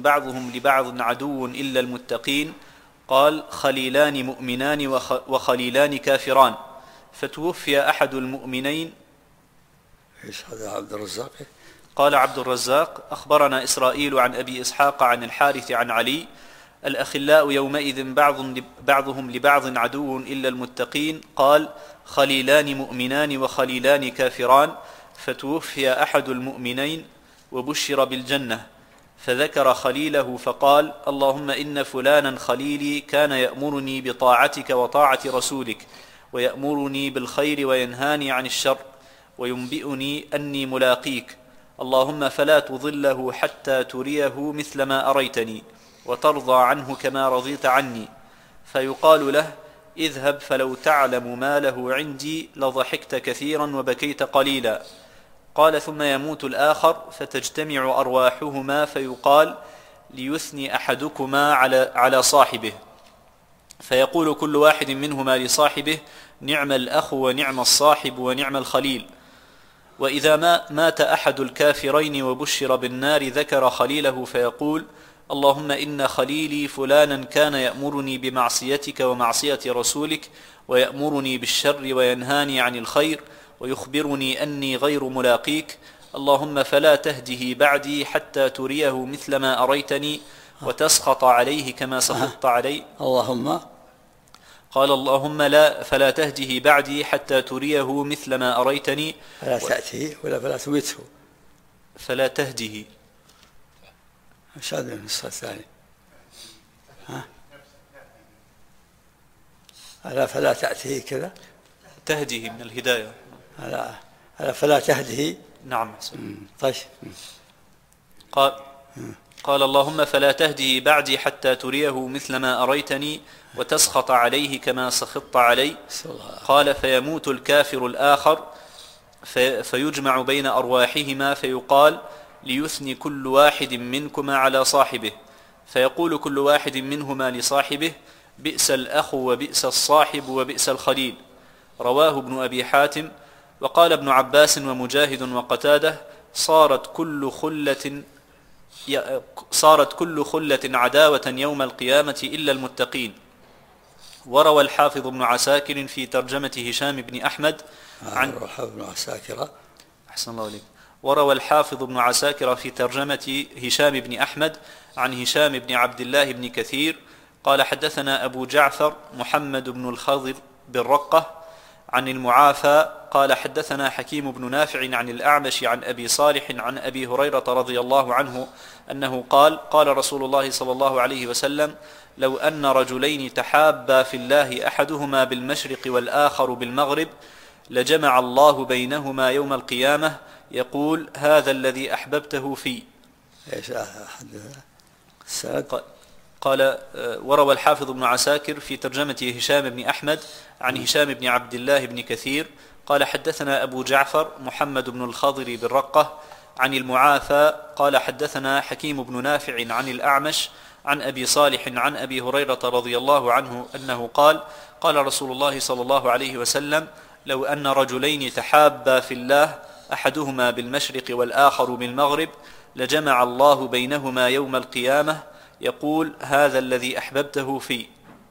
بعضهم لبعض عدو إلا المتقين. قال: خليلان مؤمنان وخليلان كافران، فتوفي أحد المؤمنين. إيش هذا عبد الرزاق؟ قال عبد الرزاق: أخبرنا إسرائيل عن أبي إسحاق عن الحارث عن علي: الأخلاء يومئذ بعضهم لبعض عدو إلا المتقين. قال: خليلان مؤمنان وخليلان كافران، فتوفي أحد المؤمنين وبشر بالجنة، فذكر خليله فقال: اللهم إن فلانا خليلي كان يأمرني بطاعتك وطاعة رسولك، ويأمرني بالخير وينهاني عن الشر، وينبئني أني ملاقيك، اللهم فلا تضله حتى تريه مثل ما أريتني، وترضى عنه كما رضيت عني. فيقال له: اذهب فلو تعلم ما له عندي لضحكت كثيرا وبكيت قليلا. قال: ثم يموت الآخر فتجتمع أرواحهما فيقال: ليثني أحدكما على صاحبه، فيقول كل واحد منهما لصاحبه: نعم الأخ ونعم الصاحب ونعم الخليل. وإذا مات أحد الكافرين وبشر بالنار ذكر خليله فيقول: اللهم إن خليلي فلانا كان يأمرني بمعصيتك ومعصية رسولك، ويأمرني بالشر وينهاني عن الخير، ويخبرني أني غير ملاقيك، اللهم فلا تهده بعدي حتى تريه مثل ما أريتني، وتسخط عليه كما سخطت علي. اللهم قال: اللهم فلا تهده بعدي حتى تريه مثل ما أريتني. فلا تأتيه ولا فلا تمته. فلا تهده. مش هذا النص الثاني؟ ألا فلا تأتيه كذا؟ تهده من الهداية. ألا فلا تهده. نعم. طيب. قال: اللهم فلا تهده بعدي حتى تريه مثل ما أريتني، وتسخط عليه كما سخطت علي. قال: فيموت الكافر الآخر فيجمع بين أرواحهما فيقال: ليثني كل واحد منكما على صاحبه، فيقول كل واحد منهما لصاحبه: بئس الأخ وبئس الصاحب وبئس الخليل. رواه ابن أبي حاتم. وقال ابن عباس ومجاهد وقتاده: صارت كل خلة عداوة يوم القيامة إلا المتقين. وروى الحافظ ابن عساكر في ترجمة هشام بن أحمد وروى الحافظ ابن عساكر في ترجمة هشام بن أحمد عن هشام بن عبد الله بن كثير قال: حدثنا أبو جعفر محمد بن الخضر بالرقة عن المعافى قال: حدثنا حكيم بن نافع عن الأعمش عن أبي صالح عن أبي هريرة رضي الله عنه أنه قال: قال رسول الله صلى الله عليه وسلم: لو أن رجلين تحابا في الله أحدهما بالمشرق والآخر بالمغرب لجمع الله بينهما يوم القيامة، يقول: هذا الذي أحببته في. قال: وروى الحافظ ابن عساكر في ترجمة هشام بن أحمد عن هشام بن عبد الله بن كثير قال: حدثنا أبو جعفر محمد بن الخضر بالرقة عن المعافى قال: حدثنا حكيم بن نافع عن الأعمش عن أبي صالح عن أبي هريرة رضي الله عنه أنه قال: قال رسول الله صلى الله عليه وسلم: لو أن رجلين تحابا في الله أحدهما بالمشرق والآخر بالمغرب لجمع الله بينهما يوم القيامة، يقول: هذا الذي أحببته في.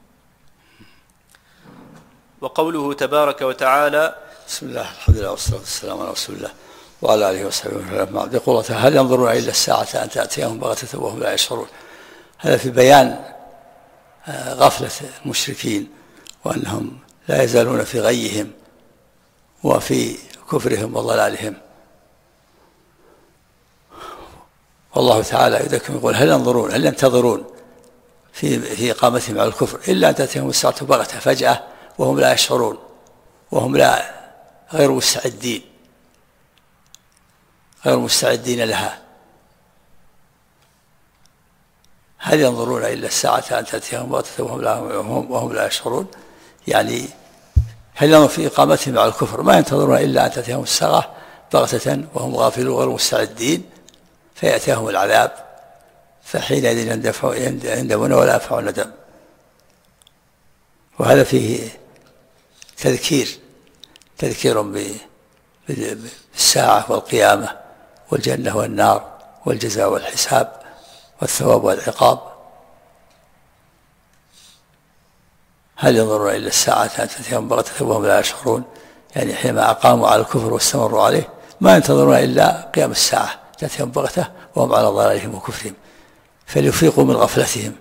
وقوله تبارك وتعالى: بسم الله الحمد لله والصلاة والسلام على رسول الله وعلى آله وصحبه وسلم. يقول الله: هل ينظرون إلا الساعة أن تأتيهم بغتة وهم لا يشعرون. هذا في بيان غفلة المشركين وأنهم لا يزالون في غيهم وفي كفرهم وضلالهم. والله تعالى يذكرهم يقول: هل ينظرون هل ينتظرون في إقامتهم على الكفر إلا أن تأتيهم الساعة بغتة فجأة وهم لا يشعرون وهم غير مستعدين لها. هل ينظرون إلا الساعة أن تأتيهم بغتة وهم لا يشعرون، يعني هل ينظرون في إقامتهم على الكفر ما ينتظرون إلا أن تأتيهم الساعة بغتة وهم غافلون غير مستعدين فيأتيهم العذاب، فحينئذ يندمون ولا ينفع الندم. وهذا فيه تذكير بالساعة والقيامة والجنة والنار والجزاء والحساب والثواب والعقاب. هل ينظرون إلا الساعة أن تأتيهم بغتة وهم لا يشعرون؟ يعني حينما أقاموا على الكفر واستمروا عليه ما ينتظرون إلا قيام الساعة تأتيهم بغتة وهم على ضلالهم وكفرهم، فليفيقوا من غفلتهم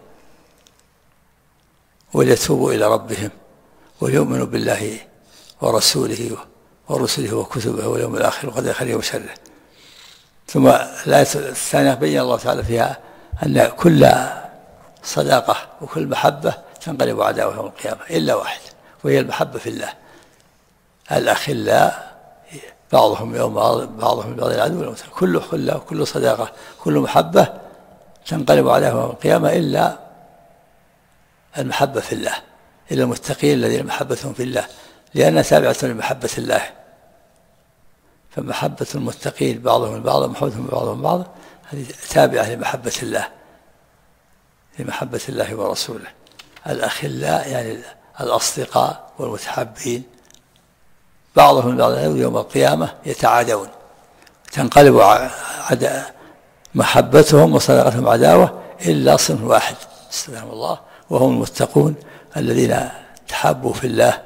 وليتوبوا إلى ربهم وليؤمنوا بالله ورسوله وكتبه واليوم الآخر وقدر خيره وشره. ثم الآية الثانية بين الله تعالى فيها أن كل صداقة وكل محبة تنقلب عداوة يوم القيامة إلا واحد، وهي المحبة في الله. الأخلاء بعضهم يوم بعضهم لبعض عدو، كل خلة وكل صداقة كل محبة تنقلب عداوة يوم القيامة إلا المحبة في الله، إلا المتقين الذين محبتهم في الله، لأنها تابعة لمحبة الله. فمحبة المتقين بعضهم البعض ومحبتهم بعضهم بعض هذه تابعة لمحبة الله، لمحبة الله ورسوله. الأخلاء يعني الأصدقاء والمتحابين بعضهم البعض يوم القيامة يتعادون، تنقلب محبتهم وصداقتهم عداوة إلا صنف واحد استغفر الله، وهم المتقون الذين تحابوا في الله.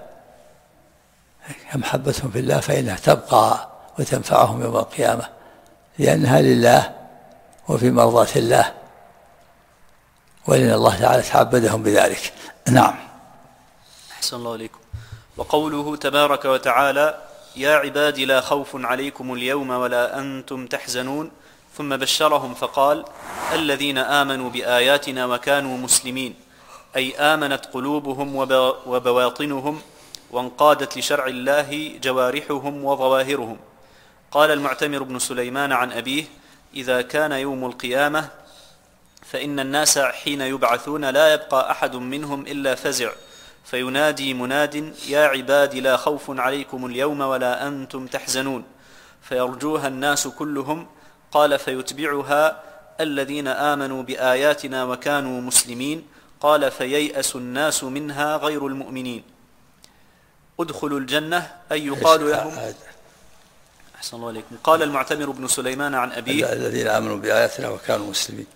محبتهم في الله فإنها تبقى وتنفعهم يوم القيامة لأنها لله وفي مرضاة الله، ولأن الله تعالى تعبدهم بذلك. نعم. أحسن الله عليكم. وقوله تبارك وتعالى: يا عبادي لا خوف عليكم اليوم ولا أنتم تحزنون، ثم بشرهم فقال: الذين آمنوا بآياتنا وكانوا مسلمين، أي آمنت قلوبهم وبواطنهم وانقادت لشرع الله جوارحهم وظواهرهم. قال المعتمر بن سليمان عن أبيه: إذا كان يوم القيامة فإن الناس حين يبعثون لا يبقى أحد منهم إلا فزع، فينادي مناد: يا عبادي لا خوف عليكم اليوم ولا أنتم تحزنون، فيرجوها الناس كلهم. قال: فيتبعها الذين آمنوا بآياتنا وكانوا مسلمين. قال: فييأس الناس منها غير المؤمنين. ادخلوا الجنة، أي يقال لهم. أحسن الله عليكم. قال المعتمر بن سليمان عن أبيه: الذين آمنوا بآياتنا وكانوا مسلمين.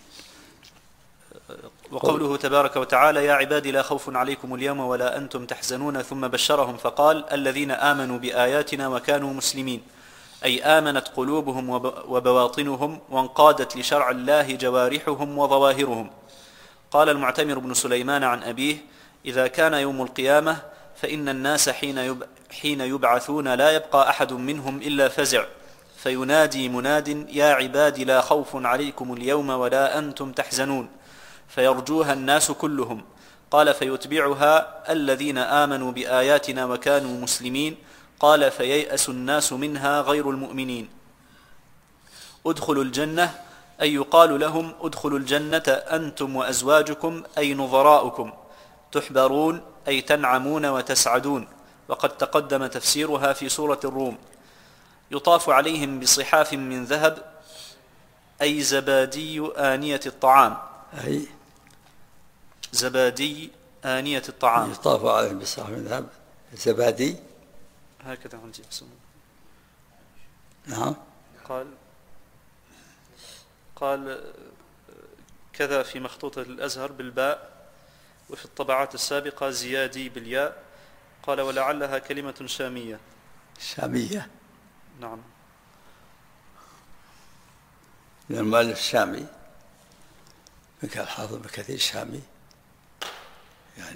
وقوله تبارك وتعالى: يا عبادي لا خوف عليكم اليوم ولا أنتم تحزنون، ثم بشرهم فقال: الذين آمنوا بآياتنا وكانوا مسلمين، أي آمنت قلوبهم وبواطنهم وانقادت لشرع الله جوارحهم وظواهرهم. قال المعتمر بن سليمان عن أبيه: إذا كان يوم القيامة فإن الناس حين يبعثون لا يبقى أحد منهم إلا فزع، فينادي مناد: يا عبادي لا خوف عليكم اليوم ولا أنتم تحزنون، فيرجوها الناس كلهم. قال: فيتبعها الذين آمنوا بآياتنا وكانوا مسلمين. قال: فييأس الناس منها غير المؤمنين. ادخلوا الجنة، أي يقال لهم: ادخلوا الجنة أنتم وأزواجكم، أي نظراؤكم، تحبرون، أي تنعمون وتسعدون، وقد تقدم تفسيرها في سورة الروم. يطاف عليهم بصحاف من ذهب، أي زبادي آنية الطعام، أي زبادي آنية الطعام. يطاف عليهم بصحاف من ذهب زبادي، هكذا عندي اسمه. نعم. قال كذا في مخطوطة الأزهر بالباء، وفي الطبعات السابقة زيادي بالياء. قال: ولعلها كلمة شامية. شامية، نعم، من المؤلف الشامي، من كان الحافظ ابن كثير الشامي يعني.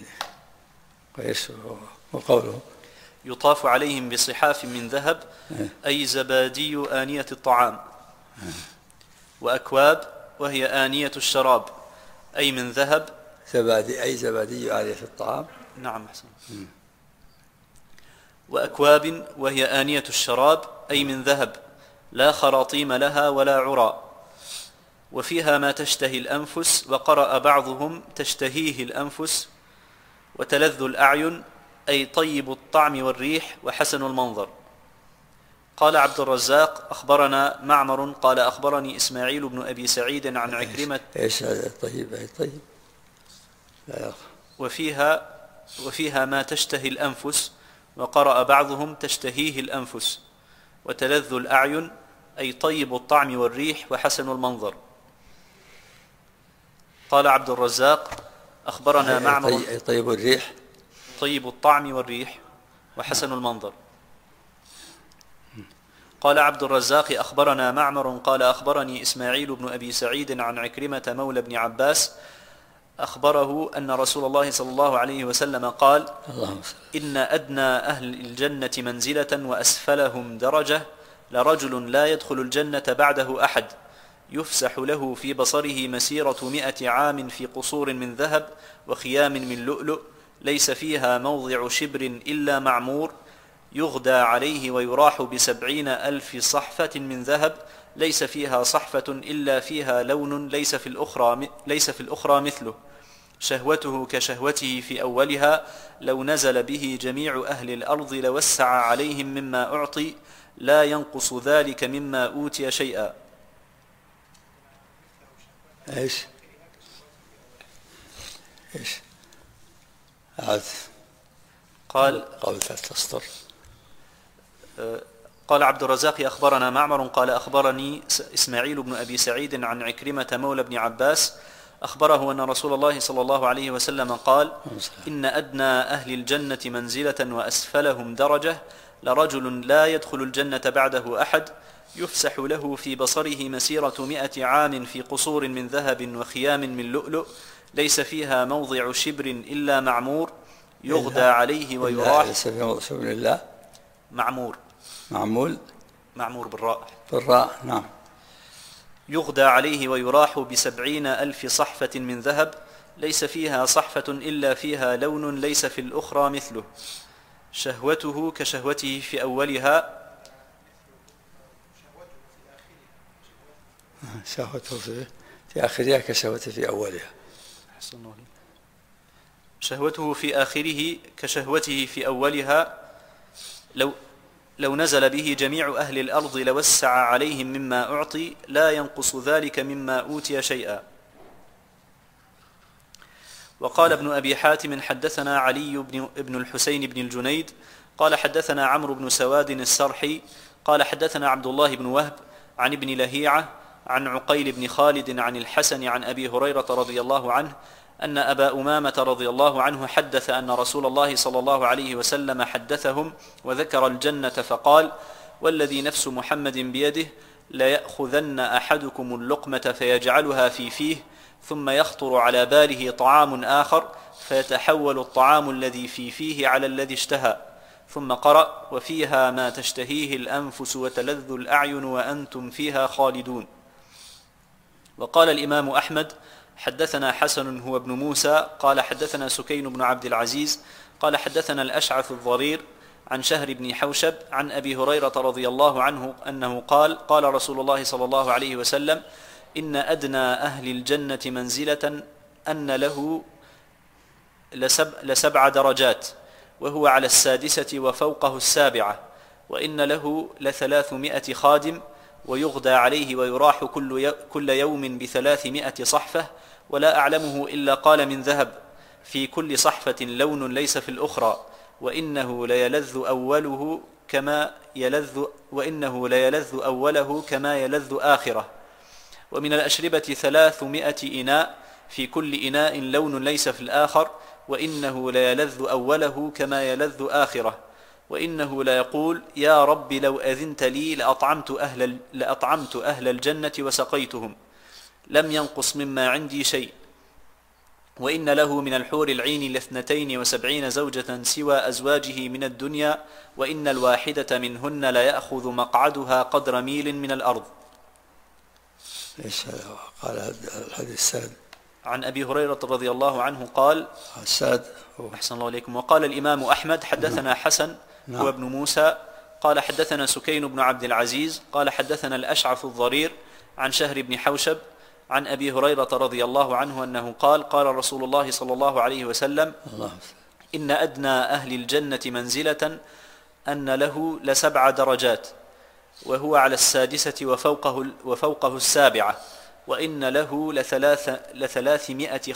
وقوله: يطاف عليهم بصحاف من ذهب، أي زبادي آنية الطعام، وأكواب، وهي آنية الشراب، أي من ذهب. زبادي، أي زبادي آنية الطعام. نعم، أحسن. وأكواب، وهي آنية الشراب، أي من ذهب، لا خراطيم لها ولا عرى، وفيها ما تشتهي الأنفس. وقرأ بعضهم: تشتهيه الأنفس. وتلذ الأعين، أي طيب الطعم والريح وحسن المنظر. قال عبد الرزاق: أخبرنا معمر قال: أخبرني إسماعيل بن أبي سعيد عن عكرمة. إيش هذا طيب؟ أي طيب. وفيها ما تشتهي الأنفس. وقرأ بعضهم: تشتهيه الأنفس. وتلذ الأعين، أي طيب الطعم والريح وحسن المنظر. قال عبد الرزاق أخبرنا معمر. طيب الريح، طيب الطعم والريح وحسن المنظر. قال عبد الرزاق أخبرنا معمر قال أخبرني إسماعيل بن أبي سعيد عن عكرمة مولى بن عباس أخبره أن رسول الله صلى الله عليه وسلم قال: إن أدنى أهل الجنة منزلة وأسفلهم درجة لرجل لا يدخل الجنة بعده أحد يفسح له في بصره مسيرة 100 عام في قصور من ذهب وخيام من لؤلؤ ليس فيها موضع شبر إلا معمور يغدى عليه ويراح ب70,000 صحفة من ذهب ليس فيها صحفة إلا فيها لون ليس في الأخرى مثله شهوته كشهوته في أولها لو نزل به جميع أهل الأرض لوسع عليهم مما أعطي لا ينقص ذلك مما أوتي شيئا. إيش قال تسطر. قال عبد الرزاق أخبرنا معمر قال أخبرني إسماعيل بن أبي سعيد عن عكرمة مولى بن عباس أخبره أن رسول الله صلى الله عليه وسلم قال: إن أدنى أهل الجنة منزلة وأسفلهم درجة لرجل لا يدخل الجنة بعده أحد يفسح له في بصره مسيرة 100 عام في قصور من ذهب وخيام من لؤلؤ ليس فيها موضع شبر إلا معمور يغدى عليه ويراح. ليس فيها موضع شبر إلا معمور بالراء. نعم. يغدى عليه ويراح ب70,000 صحفة من ذهب ليس فيها صحفة إلا فيها لون ليس في الأخرى مثله شهوته كشهوته في أولها شهوته في آخرها كشهوته في أولها. شهوته في آخره كشهوته في أولها لو نزل به جميع أهل الأرض لوسع عليهم مما أعطي لا ينقص ذلك مما أوتي شيئا. وقال ابن أبي حاتم حدثنا علي بن الحسين بن الجنيد قال حدثنا عمرو بن سواد السرحي قال حدثنا عبد الله بن وهب عن ابن لهيعة عن عقيل بن خالد عن الحسن عن أبي هريرة رضي الله عنه أن أبا أمامة رضي الله عنه حدث أن رسول الله صلى الله عليه وسلم حدثهم وذكر الجنة فقال: والذي نفس محمد بيده ليأخذن أحدكم اللقمة فيجعلها في فيه ثم يخطر على باله طعام آخر فيتحول الطعام الذي في فيه على الذي اشتهى ثم قرأ: وفيها ما تشتهيه الأنفس وتلذ الأعين وأنتم فيها خالدون. وقال الإمام أحمد حدثنا حسن هو ابن موسى قال حدثنا سكين بن عبد العزيز قال حدثنا الأشعث الضرير عن شهر بن حوشب عن أبي هريرة رضي الله عنه أنه قال: قال رسول الله صلى الله عليه وسلم: إن أدنى أهل الجنة منزلة أن له ل7 درجات وهو على 6 وفوقه 7 وإن له ل300 خادم ويغدى عليه ويراح كل يوم ب300 صحفة ولا أعلمه إلا قال من ذهب في كل صحفة لون ليس في الأخرى وإنه ليلذ أوله كما يلذ آخره. ومن الأشربة 300 إناء في كل إناء لون ليس في الآخر وإنه ليلذ أوله كما يلذ آخره. وإنه ليقول: يا رب لو أذنت لي لأطعمت أهل الجنة وسقيتهم لم ينقص مما عندي شيء. وإن له من الحور العين 72 زوجة سوى أزواجه من الدنيا وإن الواحدة منهن ليأخذ مقعدها قدر ميل من الأرض. إيش قال الحديث السند؟ عن أبي هريرة رضي الله عنه قال: السند أحسن الله عليكم. وقال الإمام أحمد حدثنا حسن هو ابن موسى قال حدثنا سكين بن عبد العزيز قال حدثنا الأشعث الضرير عن شهر بن حوشب عن أبي هريرة رضي الله عنه أنه قال: قال رسول الله صلى الله عليه وسلم: إن أدنى أهل الجنة منزلة أن له ل7 درجات وهو على 6 وفوقه 7 وإن له ل300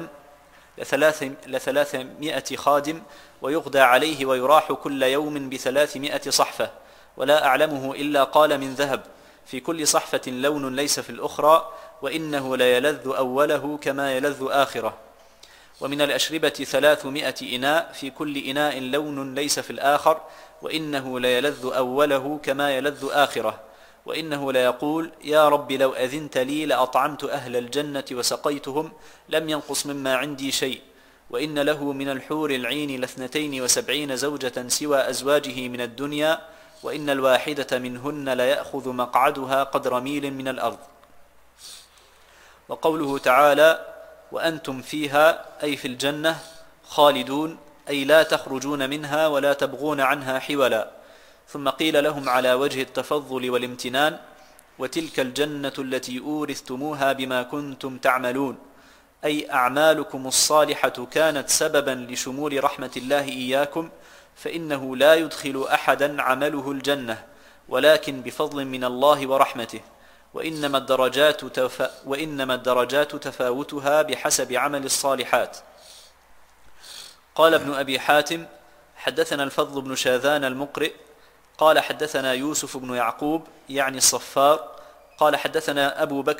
خادم ويغدى عليه ويراح كل يوم ب300 صحفة ولا أعلمه إلا قال من ذهب في كل صحفة لون ليس في الأخرى وإنه ليلذ أوله كما يلذ آخره. ومن الأشربة 300 إناء في كل إناء لون ليس في الآخر، وإنه ليلذ أوله كما يلذ آخره. وإنه ليقول يا رب لو أذنت لي لأطعمت أهل الجنة وسقيتهم لم ينقص مما عندي شيء. وإن له من الحور العين 72 زوجة سوى أزواجه من الدنيا، وإن الواحدة منهن ليأخذ مقعدها قدر ميل من الأرض. وقوله تعالى وأنتم فيها أي في الجنة خالدون، أي لا تخرجون منها ولا تبغون عنها حولا. ثم قيل لهم على وجه التفضل والامتنان وتلك الجنة التي أورثتموها بما كنتم تعملون، أي أعمالكم الصالحة كانت سببا لشمول رحمة الله إياكم، فإنه لا يدخل أحدا عمله الجنة ولكن بفضل من الله ورحمته، وإنما الدرجات تفاوتها بحسب عمل الصالحات. قال ابن أبي حاتم حدثنا الفضل بن شاذان المقرئ قال حدثنا يوسف بن يعقوب يعني الصفار قال حدثنا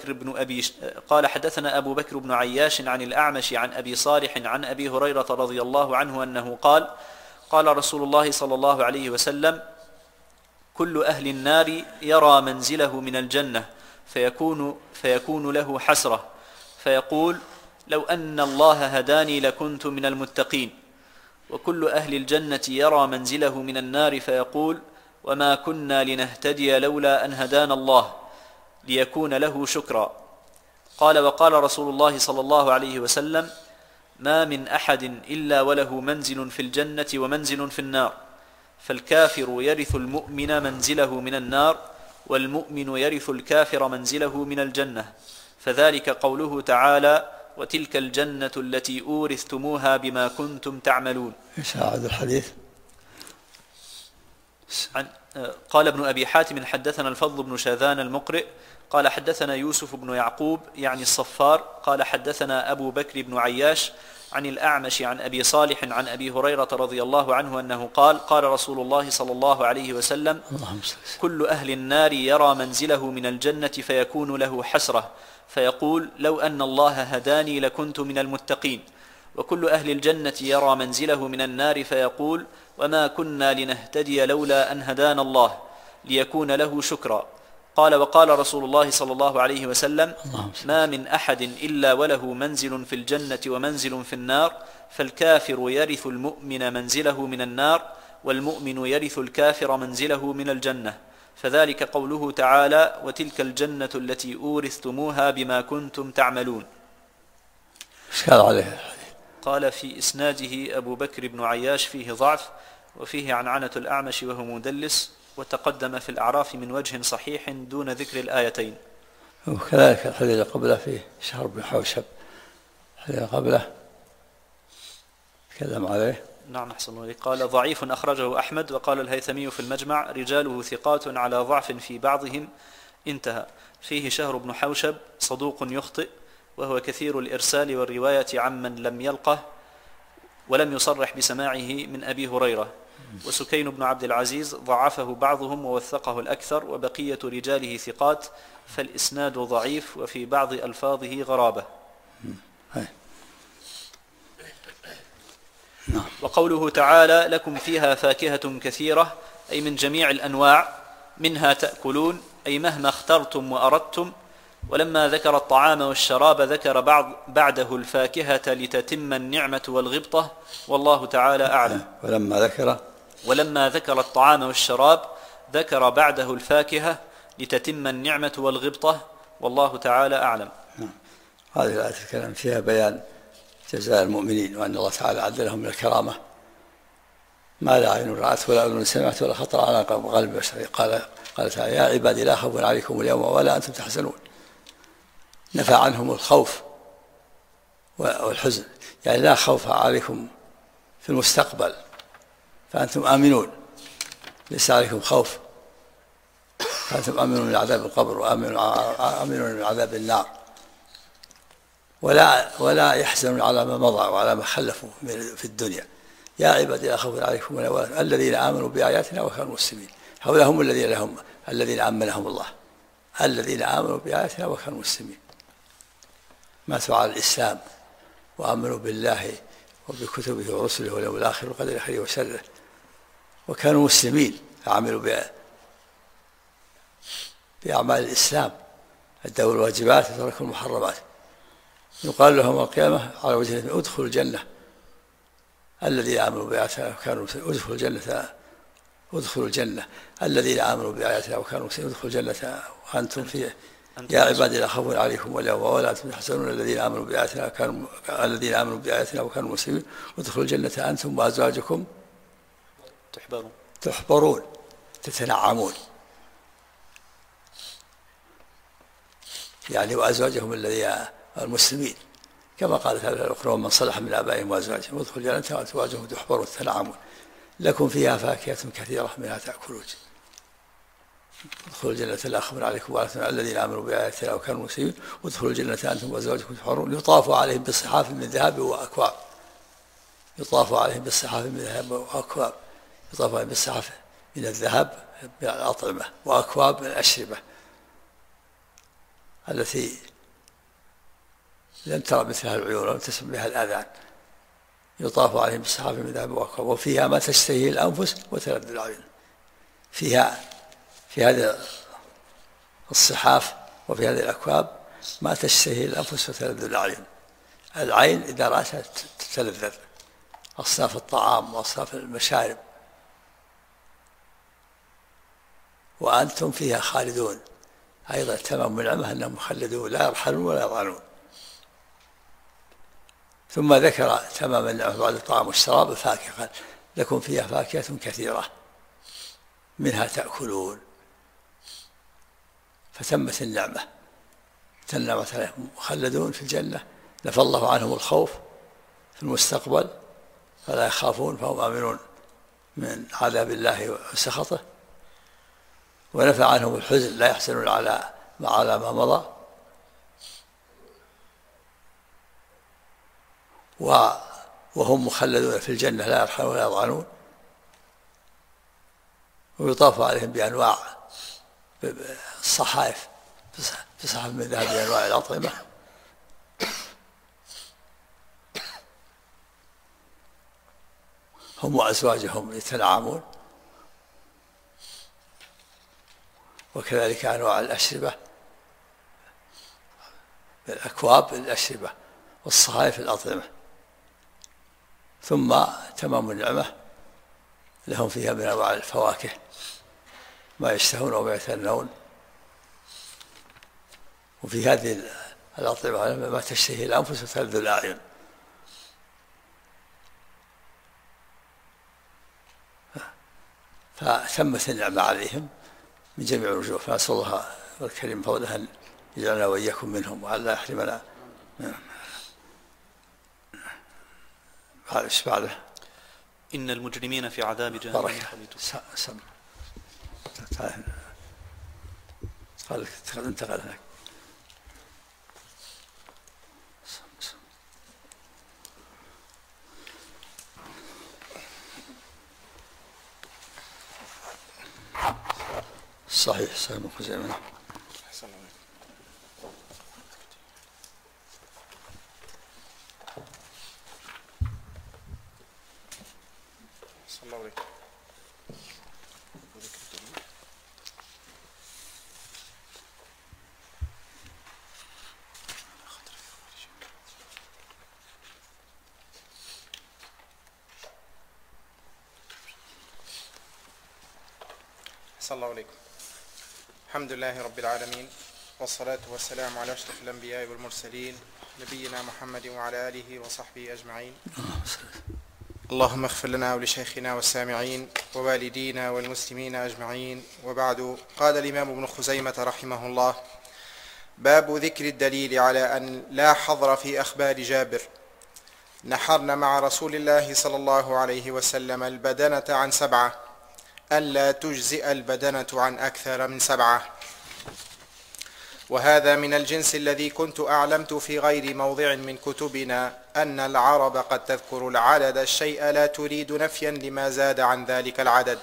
أبو بكر بن عياش عن الأعمش عن أبي صالح عن أبي هريرة رضي الله عنه أنه قال قال رسول الله صلى الله عليه وسلم كل أهل النار يرى منزله من الجنة فيكون له حسرة، فيقول لو أن الله هداني لكنت من المتقين. وكل أهل الجنة يرى منزله من النار فيقول وما كنا لنهتدي لولا أن هدانا الله ليكون له شكرا. قال وقال رسول الله صلى الله عليه وسلم ما من أحد إلا وله منزل في الجنة ومنزل في النار، فالكافر يرث المؤمن منزله من النار، والمؤمن يرث الكافر منزله من الجنة، فذلك قوله تعالى وتلك الجنة التي أورثتموها بما كنتم تعملون. هذا الحديث قال ابن أبي حاتم حدثنا الفضل بن شاذان المقرئ قال حدثنا يوسف بن يعقوب يعني الصفار قال حدثنا أبو بكر بن عياش عن الأعمش عن أبي صالح عن أبي هريرة رضي الله عنه أنه قال قال رسول الله صلى الله عليه وسلم كل أهل النار يرى منزله من الجنة فيكون له حسرة، فيقول لو أن الله هداني لكنت من المتقين. وكل أهل الجنة يرى منزله من النار فيقول وما كنا لنهتدي لولا أن هدانا الله ليكون له شكرا. قال وقال رسول الله صلى الله عليه وسلم ما من أحد إلا وله منزل في الجنة ومنزل في النار، فالكافر يرث المؤمن منزله من النار، والمؤمن يرث الكافر منزله من الجنة، فذلك قوله تعالى وتلك الجنة التي أورثتموها بما كنتم تعملون. إشكال عليه. قال في إسناده أبو بكر بن عياش فيه ضعف، وفيه عنعنة الأعمش وهو مدلس، وتقدم في الأعراف من وجه صحيح دون ذكر الآيتين. وكذلك الحديث قبله فيه شهر بن حوشب، الحديث قبله تكلم عليه. نعم أحسن الله. قال ضعيف أخرجه أحمد، وقال الهيثمي في المجمع رجاله ثقات على ضعف في بعضهم انتهى. فيه شهر بن حوشب صدوق يخطئ، وهو كثير الإرسال والرواية عمن لم يلقه ولم يصرح بسماعه من أبي هريرة. وسكين بن عبد العزيز ضعفه بعضهم ووثقه الأكثر، وبقية رجاله ثقات، فالإسناد ضعيف وفي بعض ألفاظه غرابة. وقوله تعالى لكم فيها فاكهة كثيرة أي من جميع الأنواع منها تأكلون، أي مهما اخترتم وأردتم. ولما ذكر الطعام والشراب ذكر بعده الفاكهة لتتم النعمة والغبطة، والله تعالى أعلم. ولما ذكر الطعام والشراب ذكر بعده الفاكهة لتتم النعمة والغبطة، والله تعالى أعلم. هذه الآية الكلام فيها بيان جزاء المؤمنين، وأن الله تعالى أعد لهم من الكرامة ما لا عين رأت ولا أذن سمعت ولا خطر على قلب بشر. قال تعالى يا عبادي لا خوف عليكم اليوم ولا أنتم تحزنون. نفى عنهم الخوف والحزن، يعني لا خوف عليكم في المستقبل فأنتم آمنون، ليس عليكم خوف، فأنتم آمنون من عذاب القبر وآمنون من عذاب النار، ولا يحزنون على ما مضى وعلى ما خلفوا في الدنيا. يا عبادي لا خوف عليكم ولا الذين آمنوا بآياتنا وكانوا مسلمين. هؤلاء هم الذين آمنهم الله، الذين آمنوا بآياتنا وكانوا مسلمين. ماتوا على الإسلام وآمنوا بالله وبكتبه ورسله واليوم الآخر وقدر خيره وشره وكانوا مسلمين فعملوا بأعمال الإسلام، أدوا الواجبات وتركوا المحرمات، يقال لهم القيامة على وجه ادخلوا الجنة الذين آمنوا بآياتنا وكانوا ادخلوا الجنة الذين آمنوا بآياتنا وكانوا ادخلوا الجنة وأنتم فيه يا عبادي لا خوف عليكم اليوم ولا أنتم تحزنون الذين آمنوا بآياتنا وكانوا مسلمين ادخلوا الجنة أنتم وأزواجكم تحبرون تتنعمون، يعني وأزواجهم الذين المسلمين كما قال تعالى الأخرى ومن صلح من آبائهم وأزواجهم ادخلوا الجنة وأزواجهم تحبرون تتنعمون لكم فيها فاكهة كثيرة منها تأكلون ادخلوا الجنة لا خوف عليكم ولا أنتم الذين آمنوا بآياتنا وكانوا مسلمين وادخلوا الجنة أنتم وأزواجكم تحبرون يطاف عليهم بصحاف من ذهب وأكواب يطاف عليهم بالصحاف من ذهب وأكواب يطاف عليهم بالصحاف من الذهب من الأطعمة وأكواب من الأشربة التي لم ترى مثلها العيون ولم تسمع بها الآذان يطاف عليهم بالصحاف من ذهب وأكواب وفيها ما تشتهيه الأنفس وتلذ الأعين فيها في هذه الصحاف وفي هذه الأكواب ما تشتهيه الأنفس وتلذ الأعين، العين إذا رأتها تتلذذ أصناف الطعام وأصناف المشارب وأنتم فيها خالدون أيضا تمام النعمة أنهم مخلدون لا يرحلون ولا يضعنون. ثم ذكر تمام النعمة بعد الطعام والشراب الفاكهة قال لكم فيها فاكهة كثيرة منها تأكلون فتمت النعمة تنعمت عليهم مخلدون في الجنة نفى الله عنهم الخوف في المستقبل فلا يخافون فهم آمنون من عذاب الله وسخطه ونفى عنهم الحزن لا يحزنون على ما مضى وهم مخلدون في الجنة لا يرحلون ولا يضعنون ويطاف عليهم بأنواع الصحائف صحائف من ذهب بأنواع الأطعمة هم وأزواجهم يتنعمون وكذلك أنواع الأشربة الأكواب الأشربة والصحائف الأطعمة ثم تمام النعمة لهم فيها من أنواع الفواكه ما يشتهون وما يتمنون وفي هذه الأطعمة ما تشتهي الأنفس وتلذ الأعين فتمت النعمة عليهم من جميع الوجوه فأسأل الله الكريم فضله أن يجعلنا وإياكم منهم وأن لا يحرمنا ايش بعده؟ إن المجرمين في عذاب جهنم خالدون. قال انتقل هناك صحيح سلام خزيمة. صلى الله عليكم. الحمد لله رب العالمين والصلاة والسلام على أشرف الأنبياء والمرسلين نبينا محمد وعلى آله وصحبه أجمعين. اللهم اغفر لنا ولشيخنا والسامعين ووالدينا والمسلمين أجمعين. وبعد، قال الإمام ابن خزيمة رحمه الله: باب ذكر الدليل على أن لا حظر في أخبار جابر. نحرنا مع رسول الله صلى الله عليه وسلم البدنة عن 7، ألا تجزئ البدنة عن أكثر من 7، وهذا من الجنس الذي كنت أعلمت في غير موضع من كتبنا أن العرب قد تذكر العدد الشيء لا تريد نفيا لما زاد عن ذلك العدد.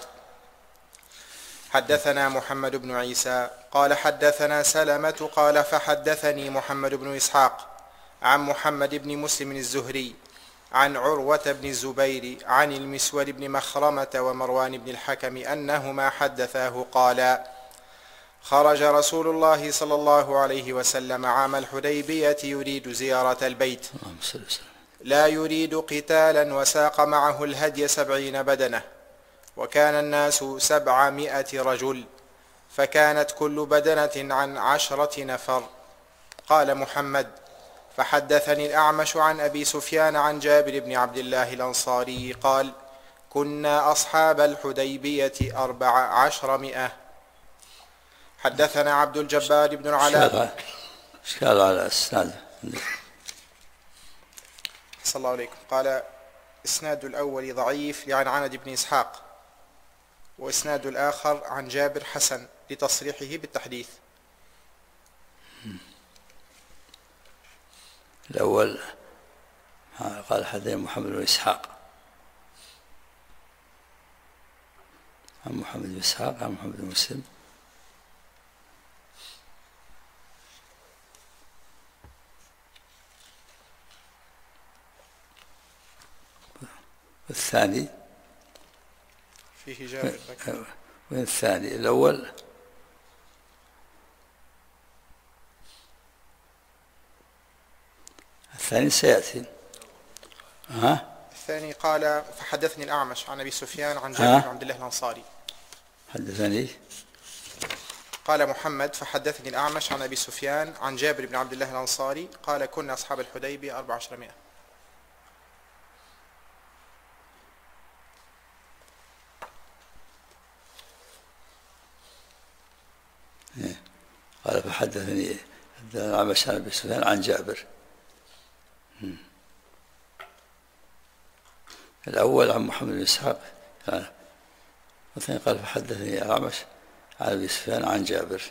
حدثنا محمد بن عيسى قال حدثنا سلمة قال فحدثني محمد بن إسحاق عن محمد بن مسلم الزهري عن عروة بن الزبير عن المسور بن مخرمة ومروان بن الحكم أنهما حدثاه قالا: خرج رسول الله صلى الله عليه وسلم عام الحديبية يريد زيارة البيت، لا يريد قتالا، وساق معه الهدي 70 بدنة، وكان الناس 700 رجل، فكانت كل بدنة عن 10 نفر. قال محمد: فحدثني الأعمش عن أبي سفيان عن جابر بن عبد الله الأنصاري قال: كنا أصحاب الحديبية 1400. حدثنا عبد الجبار بن العلاء. اشكال على الاسناد. صلى الله عليكم. قال: إسناد الأول ضعيف لعنعنة بن إسحاق، وإسناد الآخر عن جابر حسن لتصريحه بالتحديث. الأول قال حدثنا محمد بن إسحاق عن محمد بن إسحاق عن محمد بن مسلم، والثاني فيه جابر. والثاني الأول الثاني سيأتي. الثاني قال: فحدثني الأعمش عن أبي سفيان عن جابر بن عبد الله الأنصاري. حدثني قال محمد: فحدثني الأعمش عن أبي سفيان عن جابر بن عبد الله الأنصاري قال: كنا أصحاب الحديبية 1400. قال: فحدثني الأعمش عن أبي سفيان عن جابر. الأول عن محمد بن إسحاق، والثاني قال: فحدثني الأعمش عن أبي سفيان عن جابر.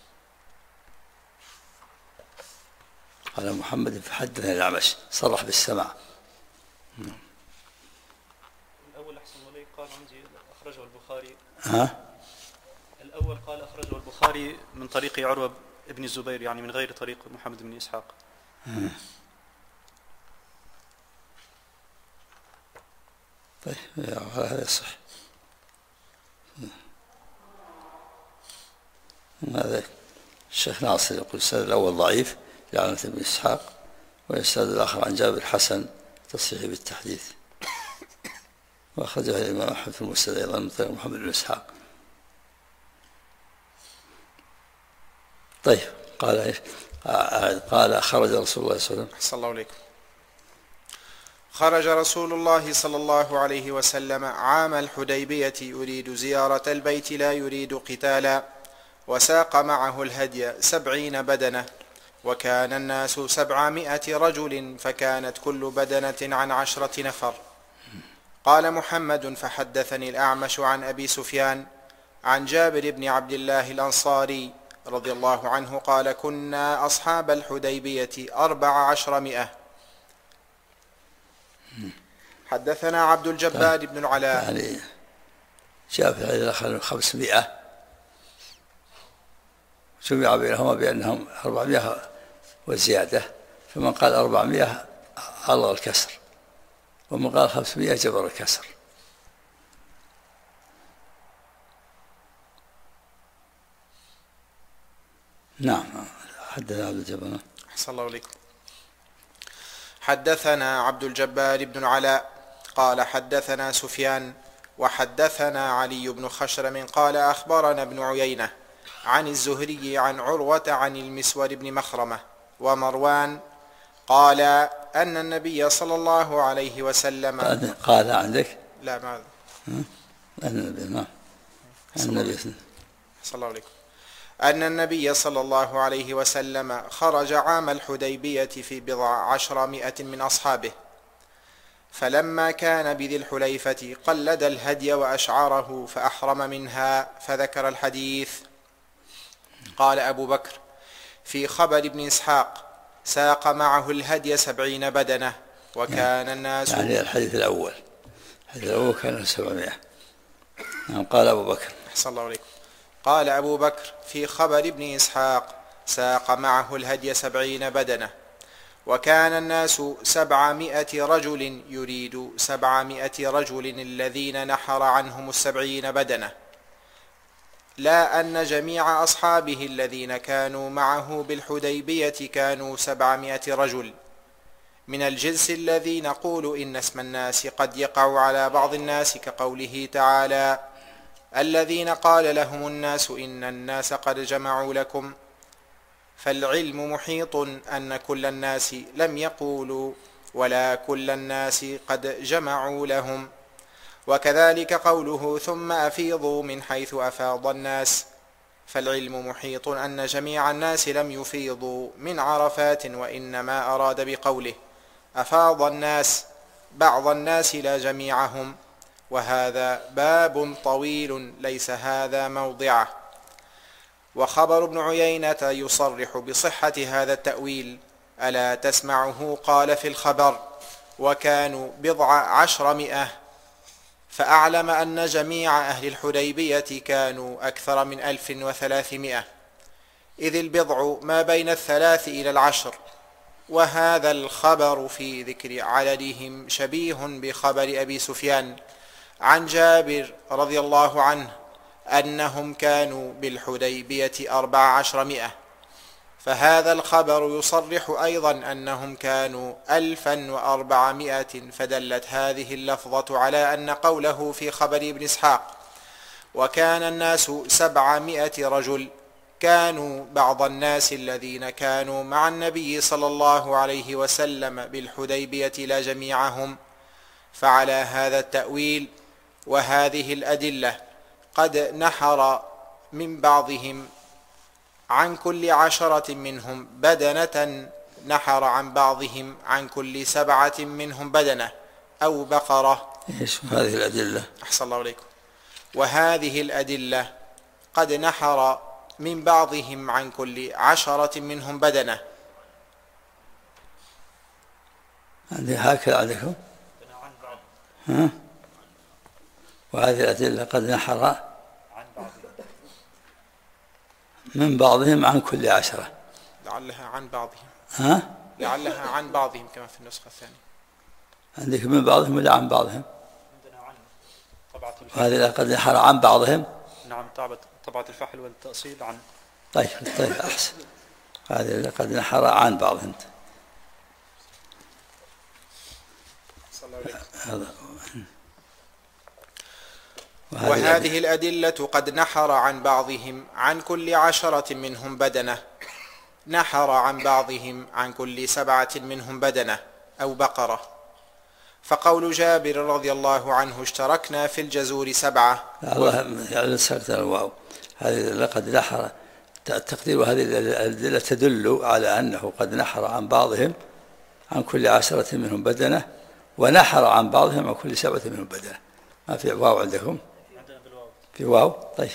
قال محمد: فحدثني الأعمش، صرح بالسماع. الأول أحسن عليك قال عندي أخرجه البخاري. الأول قال أخرجه البخاري من طريق عروة بن الزبير، يعني من غير طريق محمد بن إسحاق. طيب هذا يصح. هذا الشيخ ناصر يقول السند الأول ضعيف لعنة بن إسحاق، والسند الآخر عن جابر حسن تصحيح بالتحديث، وأخرجه الإمام أحمد في المسند أيضا من طريق محمد بن إسحاق. طيب قال خرج رسول الله صلى الله عليه وسلم. أحسن الله عليكم. خرج رسول الله صلى الله عليه وسلم عام الحديبية يريد زيارة البيت، لا يريد قتالا، وساق معه الهدي 70 بدنة، وكان الناس 700 رجل، فكانت كل بدنة عن 10 نفر. قال محمد: فحدثني الأعمش عن أبي سفيان عن جابر بن عبد الله الأنصاري رضي الله عنه قال: كنا أصحاب الحديبية 1400. حدثنا عبد الجبار بن العلاء. يعني جاء في الحديث الآخر 500، جمع بينهما بأنهم 400 وزيادة، فمن قال 400 ألغى الكسر، ومن قال 500 جبر الكسر. نعم. حدثنا عبد الجبار. أحسن الله عليكم. حدثنا عبد الجبار بن العلاء قال: حدثنا سفيان وحدثنا علي بن خشرم قال: أخبرنا ابن عيينة عن الزهري عن عروة عن المسور بن مخرمة ومروان قال أن النبي صلى الله عليه وسلم قال عندك؟ لا ما النبي صلى الله عليكم. أن النبي صلى الله عليه وسلم خرج عام الحديبية في 100 من أصحابه، فلما كان بذي الحليفة قلد الهدي وأشعره فأحرم منها، فذكر الحديث. قال أبو بكر في خبر ابن إسحاق: ساق معه الهدي 70 بدنة، وكان الناس يعني الحديث الأول كان 700. قال أبو بكر. أحسن الله عليكم. قال أبو بكر في خبر ابن إسحاق: ساق معه الهدي 70 بدنة، وكان الناس 700 رجل يريد 700 رجل الذين نحر عنهم 70 بدنة، لا أن جميع أصحابه الذين كانوا معه بالحديبية كانوا 700 رجل، من الجنس الذي نقول إن اسم الناس قد يقع على بعض الناس، كقوله تعالى: الذين قال لهم الناس إن الناس قد جمعوا لكم. فالعلم محيط أن كل الناس لم يقولوا ولا كل الناس قد جمعوا لهم. وكذلك قوله: ثم أفيضوا من حيث أفاض الناس. فالعلم محيط أن جميع الناس لم يفيضوا من عرفات، وإنما أراد بقوله أفاض الناس بعض الناس لا جميعهم، وهذا باب طويل ليس هذا موضعه. وخبر ابن عيينة يصرح بصحة هذا التأويل، ألا تسمعه قال في الخبر: وكانوا 100، فأعلم أن جميع أهل الحديبية كانوا أكثر من 1300، إذ البضع ما بين 3 إلى 10. وهذا الخبر في ذكر عددهم شبيه بخبر أبي سفيان عن جابر رضي الله عنه أنهم كانوا بالحديبية 1400، فهذا الخبر يصرح أيضا أنهم كانوا 1400، فدلت هذه اللفظة على أن قوله في خبر ابن إسحاق وكان الناس 700 رجل كانوا بعض الناس الذين كانوا مع النبي صلى الله عليه وسلم بالحديبية لا جميعهم. فعلى هذا التأويل وهذه الأدلة قد نحر من بعضهم عن كل 10 منهم بدنة، نحر عن بعضهم عن كل 7 منهم بدنة أو بقرة. ايش هذه الأدلة؟ أحسن الله عليكم. وهذه الأدلة قد نحر من بعضهم عن كل 10 منهم بدنة. عندي هكذا عندكم؟ ها؟ وهذه الأدلة قد نحر من بعضهم عن كل 10. لعلها عن بعضهم. ها؟ لعلها عن بعضهم كما في النسخة الثانية. عندك من بعضهم ولا عن بعضهم؟ عندنا عن طبعة الفحل. وهذه قد نحر عن بعضهم. نعم، طبعة الفحل والتأصيل عن. طيب أحسن. هذه قد نحر عن بعضهم. هذا. وهذه الأدلة قد نحر عن بعضهم عن كل 10 منهم بدنة، نحر عن بعضهم عن كل 7 منهم بدنة أو بقرة. فقول جابر رضي الله عنه اشتركنا في الجزور 7. الله سكت الواو. هذه لقد نحر التقدير، وهذه الأدلة تدل على أنه قد نحر عن بعضهم عن كل 10 منهم بدنة، ونحر عن بعضهم عن كل 7 منهم بدنة. ما في واو عندكم؟ في واو. طيب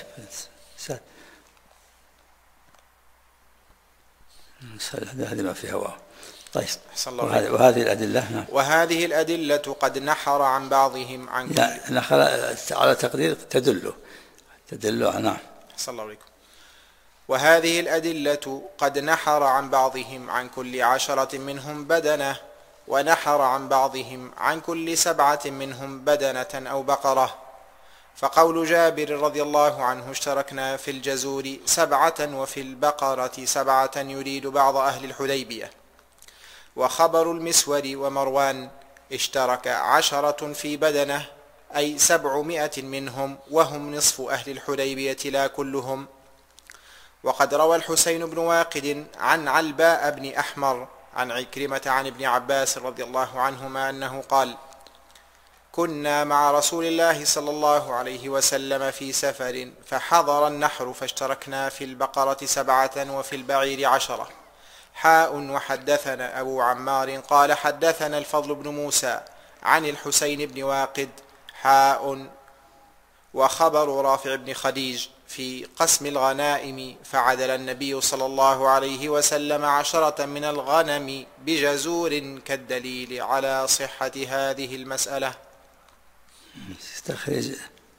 هذه ما فيها واو. طيب. وهذه الأدلة. نعم. وهذه الأدلة قد نحر عن بعضهم عن كل. نحر على تقدير تدل. نعم. صلى الله عليكم. وهذه الأدلة قد نحر عن بعضهم عن كل 10 منهم بدنة، ونحر عن بعضهم عن كل 7 منهم بدنة أو بقرة. فقول جابر رضي الله عنه اشتركنا في الجزور 7 وفي البقرة 7 يريد بعض أهل الحديبية. وخبر المسور ومروان اشترك 10 في بدنة، أي 700 منهم، وهم نصف أهل الحديبية لا كلهم. وقد روى الحسين بن واقد عن علباء بن أحمر عن عكرمة عن ابن عباس رضي الله عنهما أنه قال: كنا مع رسول الله صلى الله عليه وسلم في سفر فحضر النحر فاشتركنا في البقرة 7 وفي البعير 10. وحدثنا أبو عمار قال حدثنا الفضل بن موسى عن الحسين بن واقد. وخبر رافع بن خديج في قسم الغنائم فعدل النبي صلى الله عليه وسلم 10 من الغنم بجزور كالدليل على صحة هذه المسألة. استخرج